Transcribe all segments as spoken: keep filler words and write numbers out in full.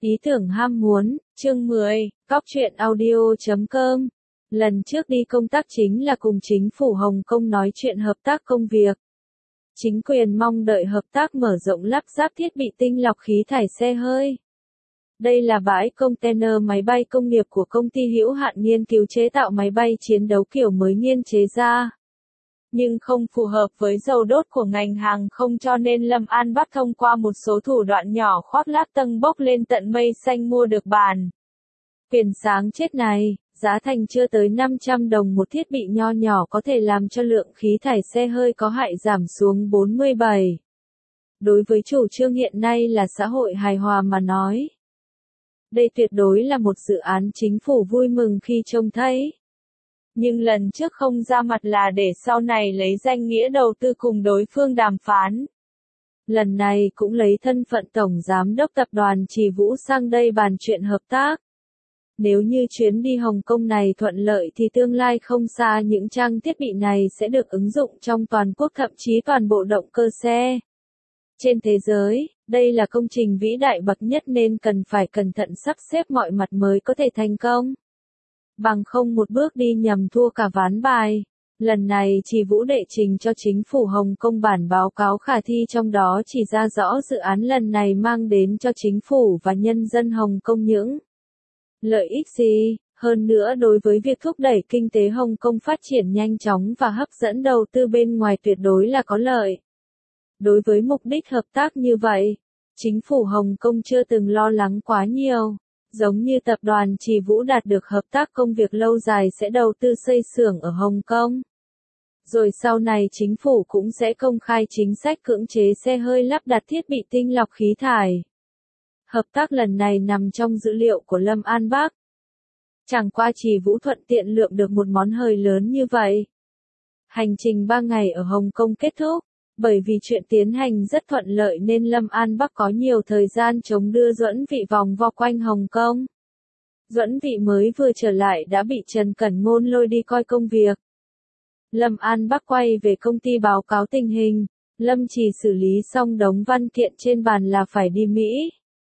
Ý tưởng ham muốn, chương mười, cóc truyện audio chấm com. Lần trước đi công tác chính là cùng chính phủ Hồng Kông nói chuyện hợp tác công việc. Chính quyền mong đợi hợp tác mở rộng lắp ráp thiết bị tinh lọc khí thải xe hơi. Đây là bãi container máy bay công nghiệp của công ty hữu hạn nghiên cứu chế tạo máy bay chiến đấu kiểu mới nghiên chế ra. Nhưng không phù hợp với dầu đốt của ngành hàng không cho nên Lâm An Bắc thông qua một số thủ đoạn nhỏ khoác lác tâng bốc lên tận mây xanh mua được bàn. Quyền sáng chết này, giá thành chưa tới năm trăm đồng một thiết bị nho nhỏ có thể làm cho lượng khí thải xe hơi có hại giảm xuống bốn mươi bảy. Đối với chủ trương hiện nay là xã hội hài hòa mà nói. Đây tuyệt đối là một dự án chính phủ vui mừng khi trông thấy. Nhưng lần trước không ra mặt là để sau này lấy danh nghĩa đầu tư cùng đối phương đàm phán. Lần này cũng lấy thân phận Tổng Giám đốc Tập đoàn Trì Vũ sang đây bàn chuyện hợp tác. Nếu như chuyến đi Hồng Kông này thuận lợi thì tương lai không xa những trang thiết bị này sẽ được ứng dụng trong toàn quốc thậm chí toàn bộ động cơ xe. Trên thế giới, đây là công trình vĩ đại bậc nhất nên cần phải cẩn thận sắp xếp mọi mặt mới có thể thành công. Bằng không một bước đi nhầm thua cả ván bài. Lần này Trì Vũ đệ trình cho chính phủ Hồng Kông bản báo cáo khả thi trong đó chỉ ra rõ dự án lần này mang đến cho chính phủ và nhân dân Hồng Kông những lợi ích gì, hơn nữa đối với việc thúc đẩy kinh tế Hồng Kông phát triển nhanh chóng và hấp dẫn đầu tư bên ngoài tuyệt đối là có lợi. Đối với mục đích hợp tác như vậy, chính phủ Hồng Kông chưa từng lo lắng quá nhiều. Giống như tập đoàn Trì Vũ đạt được hợp tác công việc lâu dài sẽ đầu tư xây xưởng ở Hồng Kông. Rồi sau này chính phủ cũng sẽ công khai chính sách cưỡng chế xe hơi lắp đặt thiết bị tinh lọc khí thải. Hợp tác lần này nằm trong dữ liệu của Lâm An Bắc. Chẳng qua Trì Vũ thuận tiện lượm được một món hời lớn như vậy. Hành trình ba ngày ở Hồng Kông kết thúc. Bởi vì chuyện tiến hành rất thuận lợi nên Lâm An Bắc có nhiều thời gian chống đưa Duẫn Vị vòng vo quanh Hồng Kông. Duẫn Vị mới vừa trở lại đã bị Trần Cẩn Ngôn lôi đi coi công việc. Lâm An Bắc quay về công ty báo cáo tình hình, Lâm chỉ xử lý xong đống văn kiện trên bàn là phải đi Mỹ.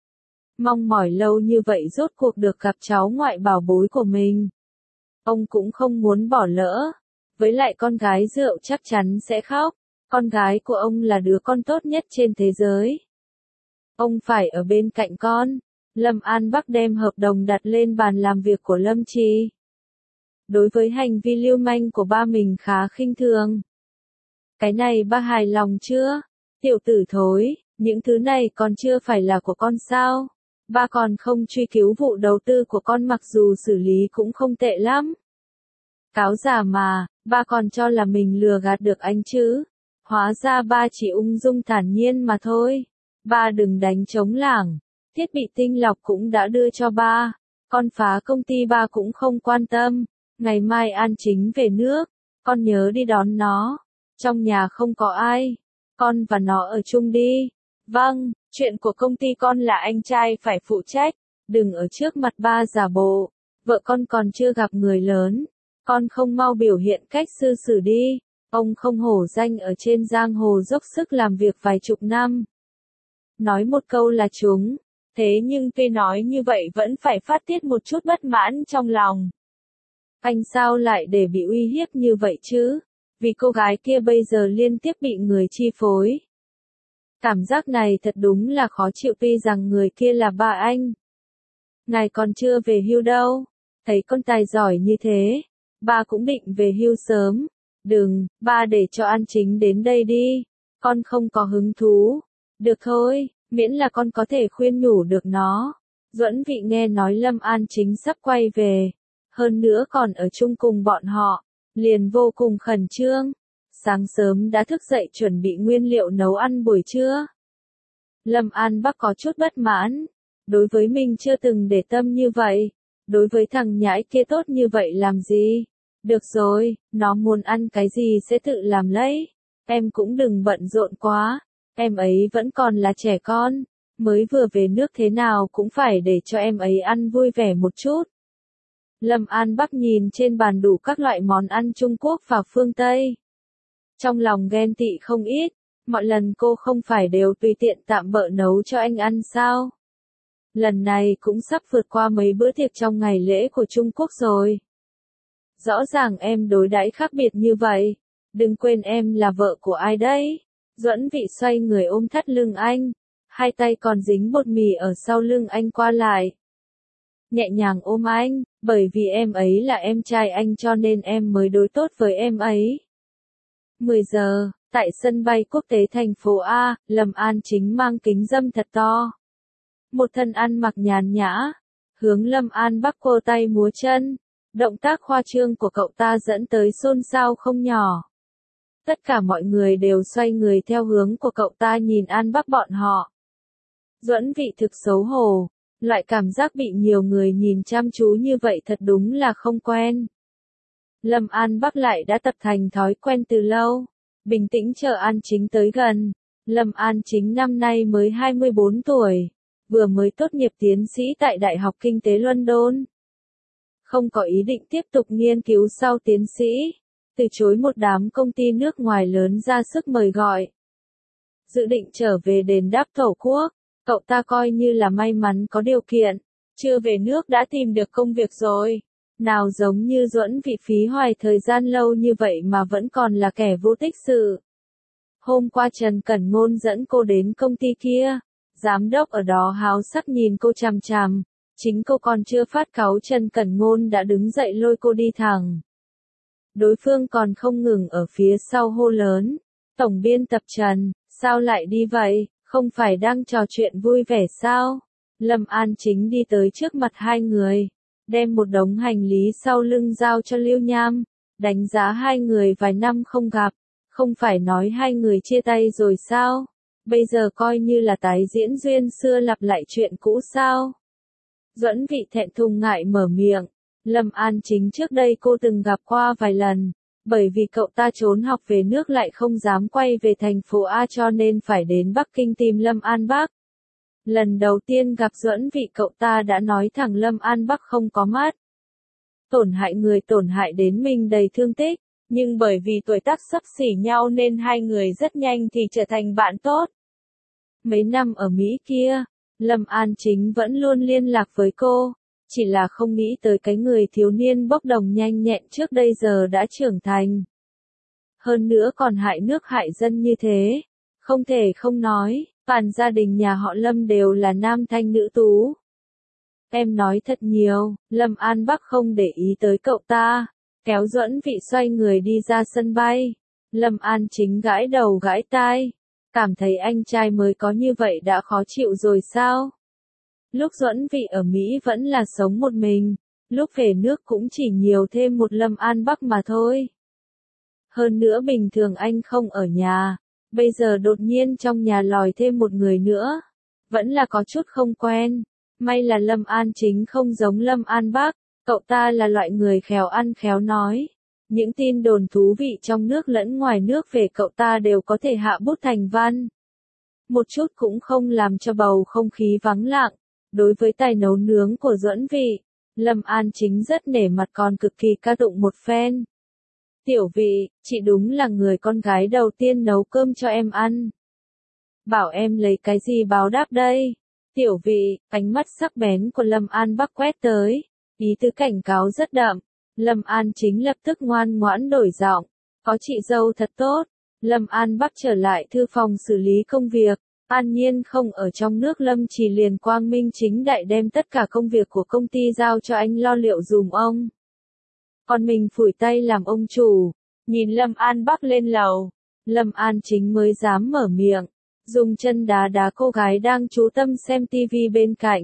Mong mỏi lâu như vậy rốt cuộc được gặp cháu ngoại bảo bối của mình. Ông cũng không muốn bỏ lỡ, với lại con gái rượu chắc chắn sẽ khóc. Con gái của ông là đứa con tốt nhất trên thế giới. Ông phải ở bên cạnh con. Lâm An Bắc đem hợp đồng đặt lên bàn làm việc của Lâm Trì. Đối với hành vi lưu manh của ba mình khá khinh thường. Cái này ba hài lòng chưa? Tiểu tử thối, những thứ này còn chưa phải là của con sao? Ba còn không truy cứu vụ đầu tư của con mặc dù xử lý cũng không tệ lắm. Cáo già mà, ba còn cho là mình lừa gạt được anh chứ. Hóa ra ba chỉ ung dung thản nhiên mà thôi. Ba đừng đánh trống lảng. Thiết bị tinh lọc cũng đã đưa cho ba. Con phá công ty ba cũng không quan tâm. Ngày mai An Chính về nước. Con nhớ đi đón nó. Trong nhà không có ai. Con và nó ở chung đi. Vâng, chuyện của công ty con là anh trai phải phụ trách. Đừng ở trước mặt ba giả bộ. Vợ con còn chưa gặp người lớn. Con không mau biểu hiện cách cư xử đi. Ông không hổ danh ở trên giang hồ dốc sức làm việc vài chục năm. Nói một câu là chúng. Thế nhưng tuy nói như vậy vẫn phải phát tiết một chút bất mãn trong lòng. Anh sao lại để bị uy hiếp như vậy chứ? Vì cô gái kia bây giờ liên tiếp bị người chi phối. Cảm giác này thật đúng là khó chịu tuy rằng người kia là ba anh. Ngài còn chưa về hưu đâu. Thấy con tài giỏi như thế. Ba cũng định về hưu sớm. Đừng, ba để cho An Chính đến đây đi. Con không có hứng thú. Được thôi, miễn là con có thể khuyên nhủ được nó. Duẫn Vị nghe nói Lâm An Chính sắp quay về. Hơn nữa còn ở chung cùng bọn họ. Liền vô cùng khẩn trương. Sáng sớm đã thức dậy chuẩn bị nguyên liệu nấu ăn buổi trưa. Lâm An Bắc có chút bất mãn. Đối với mình chưa từng để tâm như vậy. Đối với thằng nhãi kia tốt như vậy làm gì? Được rồi, nó muốn ăn cái gì sẽ tự làm lấy. Em cũng đừng bận rộn quá. Em ấy vẫn còn là trẻ con. Mới vừa về nước thế nào cũng phải để cho em ấy ăn vui vẻ một chút. Lâm An Bắc nhìn trên bàn đủ các loại món ăn Trung Quốc và phương Tây. Trong lòng ghen tị không ít. Mọi lần cô không phải đều tùy tiện tạm bợ nấu cho anh ăn sao? lần này cũng sắp vượt qua mấy bữa tiệc trong ngày lễ của Trung Quốc rồi. Rõ ràng em đối đãi khác biệt như vậy. Đừng quên em là vợ của ai đấy. Duẫn Vị xoay người ôm thắt lưng anh. Hai tay còn dính bột mì ở sau lưng anh qua lại. Nhẹ nhàng ôm anh, bởi vì em ấy là em trai anh cho nên em mới đối tốt với em ấy. mười giờ, tại sân bay quốc tế thành phố A, Lâm An Chính mang kính râm thật to. Một thân ăn mặc nhàn nhã, hướng Lâm An Bắc cô tay múa chân. Động tác khoa trương của cậu ta dẫn tới xôn xao không nhỏ. Tất cả mọi người đều xoay người theo hướng của cậu ta nhìn An Bắc bọn họ. Duẫn Vị thực xấu hổ, loại cảm giác bị nhiều người nhìn chăm chú như vậy thật đúng là không quen. Lâm An Bắc lại đã tập thành thói quen từ lâu, bình tĩnh chờ An Chính tới gần. Lâm An Chính năm nay mới hai mươi bốn tuổi, vừa mới tốt nghiệp tiến sĩ tại Đại học Kinh tế London. Không có ý định tiếp tục nghiên cứu sau tiến sĩ, từ chối một đám công ty nước ngoài lớn ra sức mời gọi. Dự định trở về đền đáp Tổ quốc, cậu ta coi như là may mắn có điều kiện, chưa về nước đã tìm được công việc rồi. Nào giống như Duẫn Vị phí hoài thời gian lâu như vậy mà vẫn còn là kẻ vô tích sự. Hôm qua Trần Cẩn Ngôn dẫn cô đến công ty kia, giám đốc ở đó háo sắc nhìn cô chằm chằm, chính cô còn chưa phát cáu Trần Cẩn Ngôn đã đứng dậy lôi cô đi thẳng. Đối phương còn không ngừng ở phía sau hô lớn, tổng biên tập Trần, sao lại đi vậy, không phải đang trò chuyện vui vẻ sao? Lâm An Chính đi tới trước mặt hai người, đem một đống hành lý sau lưng giao cho Lưu Nham, đánh giá hai người vài năm không gặp, không phải nói hai người chia tay rồi sao? Bây giờ coi như là tái diễn duyên xưa lặp lại chuyện cũ sao? Duẫn Vị thẹn thùng ngại mở miệng. Lâm An Chính trước đây cô từng gặp qua vài lần, bởi vì cậu ta trốn học về nước lại không dám quay về thành phố A cho nên phải đến Bắc Kinh tìm Lâm An Bắc. Lần đầu tiên gặp Duẫn Vị cậu ta đã nói thẳng Lâm An Bắc không có mắt. Tổn hại người tổn hại đến mình đầy thương tích, nhưng bởi vì tuổi tác xấp xỉ nhau nên hai người rất nhanh thì trở thành bạn tốt. Mấy năm ở Mỹ kia, Lâm An Chính vẫn luôn liên lạc với cô, chỉ là không nghĩ tới cái người thiếu niên bốc đồng nhanh nhẹn trước đây giờ đã trưởng thành. Hơn nữa còn hại nước hại dân như thế. Không thể không nói, toàn gia đình nhà họ Lâm đều là nam thanh nữ tú. Em nói thật nhiều, Lâm An Bắc không để ý tới cậu ta, kéo Duẫn Vị xoay người đi ra sân bay. Lâm An Chính gãi đầu gãi tai, cảm thấy anh trai mới có như vậy đã khó chịu rồi sao? Lúc Duẫn Vị ở Mỹ vẫn là sống một mình, lúc về nước cũng chỉ nhiều thêm một Lâm An Bắc mà thôi. Hơn nữa bình thường anh không ở nhà, bây giờ đột nhiên trong nhà lòi thêm một người nữa, vẫn là có chút không quen. May là Lâm An Chính không giống Lâm An Bắc, cậu ta là loại người khéo ăn khéo nói. Những tin đồn thú vị trong nước lẫn ngoài nước về cậu ta đều có thể hạ bút thành văn. Một chút cũng không làm cho bầu không khí vắng lặng. Đối với tài nấu nướng của Duẫn Vị, Lâm An Chính rất nể mặt còn cực kỳ ca tụng một phen. Tiểu Vị, chị đúng là người con gái đầu tiên nấu cơm cho em ăn. Bảo em lấy cái gì báo đáp đây? Tiểu Vị, ánh mắt sắc bén của Lâm An Bắc quét tới, ý tứ cảnh cáo rất đậm. Lâm An Chính lập tức ngoan ngoãn đổi giọng, có chị dâu thật tốt. Lâm An Bắc trở lại thư phòng xử lý công việc. An Nhiên không ở trong nước Lâm Chỉ liền quang minh chính đại đem tất cả công việc của công ty giao cho anh lo liệu dùm ông. Còn mình phủi tay làm ông chủ, nhìn Lâm An Bắc lên lầu. Lâm An Chính mới dám mở miệng, dùng chân đá đá cô gái đang chú tâm xem tivi bên cạnh.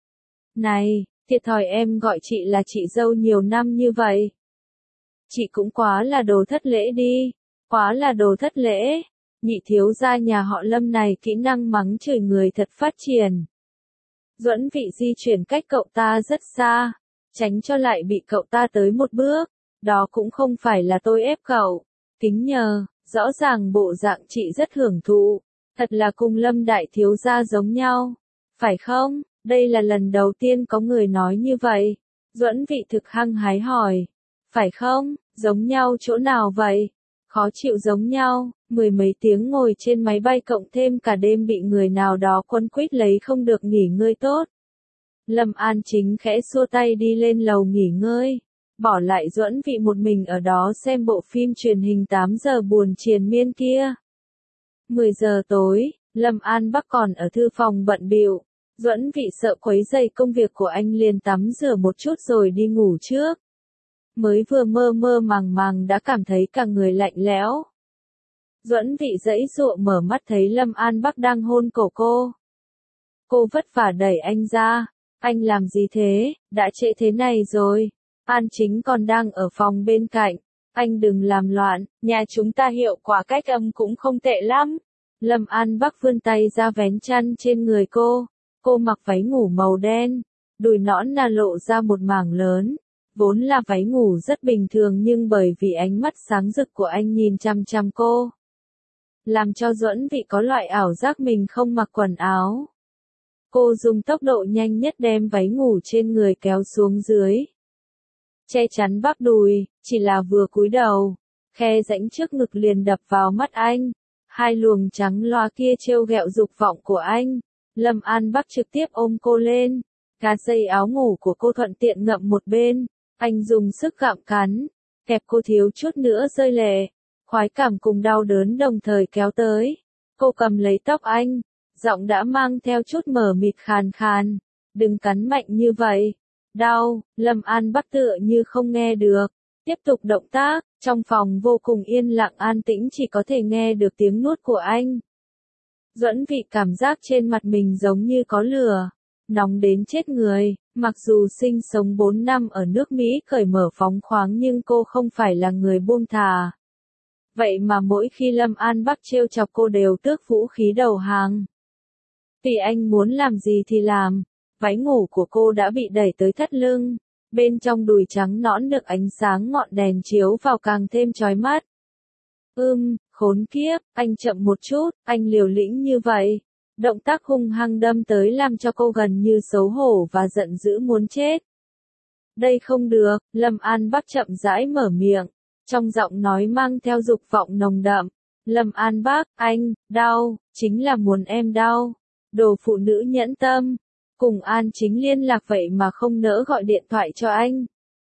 Này, thiệt thòi em gọi chị là chị dâu nhiều năm như vậy. Chị cũng quá là đồ thất lễ đi, quá là đồ thất lễ. Nhị thiếu gia nhà họ Lâm này kỹ năng mắng chửi người thật phát triển. Duẫn Vị di chuyển cách cậu ta rất xa, tránh cho lại bị cậu ta tới một bước. Đó cũng không phải là tôi ép cậu. Kính nhờ, rõ ràng bộ dạng chị rất hưởng thụ. Thật là cùng Lâm đại thiếu gia giống nhau. Phải không? Đây là lần đầu tiên có người nói như vậy. Duẫn Vị thực hăng hái hỏi. Phải không? Giống nhau chỗ nào vậy? Khó chịu giống nhau, mười mấy tiếng ngồi trên máy bay cộng thêm cả đêm bị người nào đó quấn quýt lấy không được nghỉ ngơi tốt. Lâm An Chính khẽ xua tay đi lên lầu nghỉ ngơi, bỏ lại Duẫn Vị một mình ở đó xem bộ phim truyền hình tám giờ buồn triền miên kia. mười giờ tối, Lâm An Bắc còn ở thư phòng bận bịu. Duẫn Vị sợ quấy rầy công việc của anh liền tắm rửa một chút rồi đi ngủ trước. Mới vừa mơ mơ màng màng đã cảm thấy cả người lạnh lẽo. Duẫn Vị giãy giụa mở mắt thấy Lâm An Bắc đang hôn cổ cô. Cô vất vả đẩy anh ra. Anh làm gì thế, đã trễ thế này rồi. An Chính còn đang ở phòng bên cạnh. Anh đừng làm loạn, nhà chúng ta hiệu quả cách âm cũng không tệ lắm. Lâm An Bắc vươn tay ra vén chăn trên người cô. Cô mặc váy ngủ màu đen, đùi nõn nà lộ ra một mảng lớn. Vốn là váy ngủ rất bình thường nhưng bởi vì ánh mắt sáng rực của anh nhìn chăm chăm cô, làm cho Duẫn Vị có loại ảo giác mình không mặc quần áo. Cô dùng tốc độ nhanh nhất đem váy ngủ trên người kéo xuống dưới, che chắn bắp đùi, chỉ là vừa cúi đầu, khe rãnh trước ngực liền đập vào mắt anh. Hai luồng trắng loa kia trêu ghẹo dục vọng của anh. Lâm An Bắc trực tiếp ôm cô lên, cà dây áo ngủ của cô thuận tiện ngậm một bên. Anh dùng sức gặm cắn, kẹp cô thiếu chút nữa rơi lệ. Khoái cảm cùng đau đớn đồng thời kéo tới. Cô cầm lấy tóc anh, giọng đã mang theo chút mờ mịt khàn khàn. Đừng cắn mạnh như vậy. Đau. Lâm An Bắc tựa như không nghe được. Tiếp tục động tác, trong phòng vô cùng yên lặng an tĩnh chỉ có thể nghe được tiếng nuốt của anh. Duẫn Vị cảm giác trên mặt mình giống như có lửa, nóng đến chết người. Mặc dù sinh sống bốn năm ở nước Mỹ cởi mở phóng khoáng nhưng cô không phải là người buông thà. Vậy mà mỗi khi Lâm An Bắc trêu chọc cô đều tước vũ khí đầu hàng. Vì anh muốn làm gì thì làm. Váy ngủ của cô đã bị đẩy tới thắt lưng. Bên trong đùi trắng nõn được ánh sáng ngọn đèn chiếu vào càng thêm chói mắt. Ưm, khốn kiếp, anh chậm một chút, anh liều lĩnh như vậy. Động tác hung hăng đâm tới làm cho cô gần như xấu hổ và giận dữ muốn chết. Đây không được, Lâm An Bắc chậm rãi mở miệng, trong giọng nói mang theo dục vọng nồng đậm. Lâm An Bắc, anh, đau, chính là muốn em đau. Đồ phụ nữ nhẫn tâm. Cùng An Chính liên lạc vậy mà không nỡ gọi điện thoại cho anh.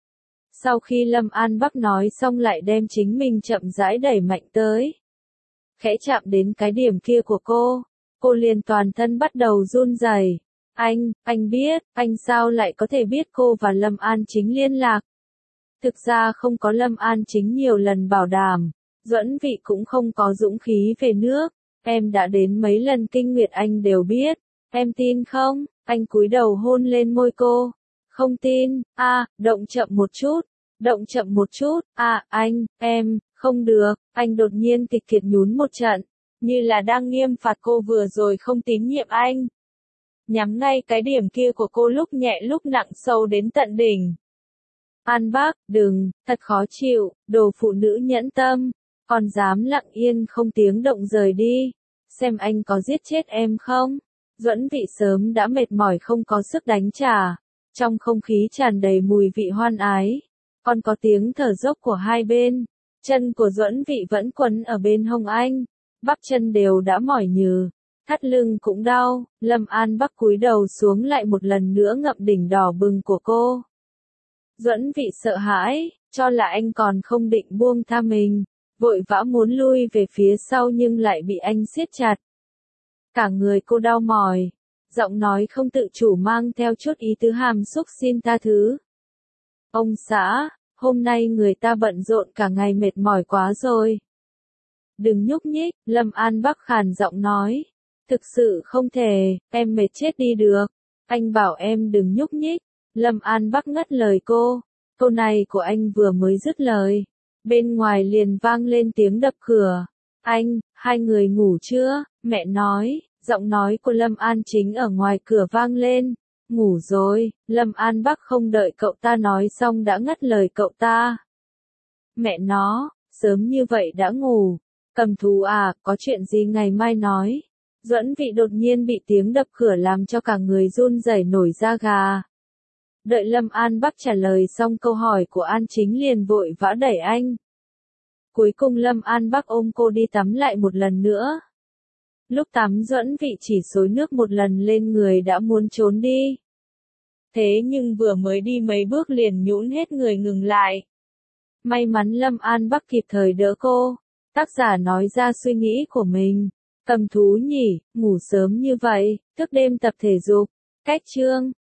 Sau khi Lâm An Bắc nói xong lại đem chính mình chậm rãi đẩy mạnh tới. Khẽ chạm đến cái điểm kia của cô. Cô liền toàn thân bắt đầu run rẩy. Anh, anh biết, anh sao lại có thể biết cô và Lâm An Chính liên lạc? Thực ra không có Lâm An Chính nhiều lần bảo đảm, Duẫn Vị cũng không có dũng khí về nước. Em đã đến mấy lần kinh nguyệt anh đều biết. Em tin không? Anh cúi đầu hôn lên môi cô. Không tin. A, à, động chậm một chút. Động chậm một chút. À, anh, em, không được. Anh đột nhiên kịch kiệt nhún một trận. Như là đang nghiêm phạt cô vừa rồi không tín nhiệm anh. Nhắm ngay cái điểm kia của cô lúc nhẹ lúc nặng sâu đến tận đỉnh. An Bắc, đừng, thật khó chịu, đồ phụ nữ nhẫn tâm. Còn dám lặng yên không tiếng động rời đi. Xem anh có giết chết em không? Duẫn Vị sớm đã mệt mỏi không có sức đánh trả. Trong không khí tràn đầy mùi vị hoan ái. Còn có tiếng thở dốc của hai bên. Chân của Duẫn Vị vẫn quấn ở bên hông anh. Bắp chân đều đã mỏi nhừ. Thắt lưng cũng đau. Lâm An Bắc cúi đầu xuống lại một lần nữa ngậm đỉnh đỏ bừng của cô. Duẫn Vị sợ hãi, cho là anh còn không định buông tha mình. Vội vã muốn lui về phía sau nhưng lại bị anh siết chặt. Cả người cô đau mỏi. Giọng nói không tự chủ mang theo chút ý tứ hàm xúc xin tha thứ. Ông xã, hôm nay người ta bận rộn cả ngày mệt mỏi quá rồi. Đừng nhúc nhích, Lâm An Bắc khàn giọng nói. Thực sự không thể, em mệt chết đi được. Anh bảo em đừng nhúc nhích. Lâm An Bắc ngắt lời cô. Câu này của anh vừa mới dứt lời. Bên ngoài liền vang lên tiếng đập cửa. Anh, hai người ngủ chưa? Mẹ nói. Giọng nói của Lâm An Chính ở ngoài cửa vang lên. Ngủ rồi. Lâm An Bắc không đợi cậu ta nói xong đã ngắt lời cậu ta. Mẹ nó, sớm như vậy đã ngủ. Cầm thú à, có chuyện gì ngày mai nói. Duẫn Vị đột nhiên bị tiếng đập cửa làm cho cả người run rẩy nổi da gà. Đợi Lâm An Bắc trả lời xong câu hỏi của An Chính liền vội vã đẩy anh. Cuối cùng Lâm An Bắc ôm cô đi tắm lại một lần nữa. Lúc tắm Duẫn Vị chỉ xối nước một lần lên người đã muốn trốn đi. Thế nhưng vừa mới đi mấy bước liền nhũn hết người ngừng lại. May mắn Lâm An Bắc kịp thời đỡ cô. Tác giả nói ra suy nghĩ của mình. Cầm thú nhỉ, ngủ sớm như vậy, thức đêm tập thể dục. Cách chương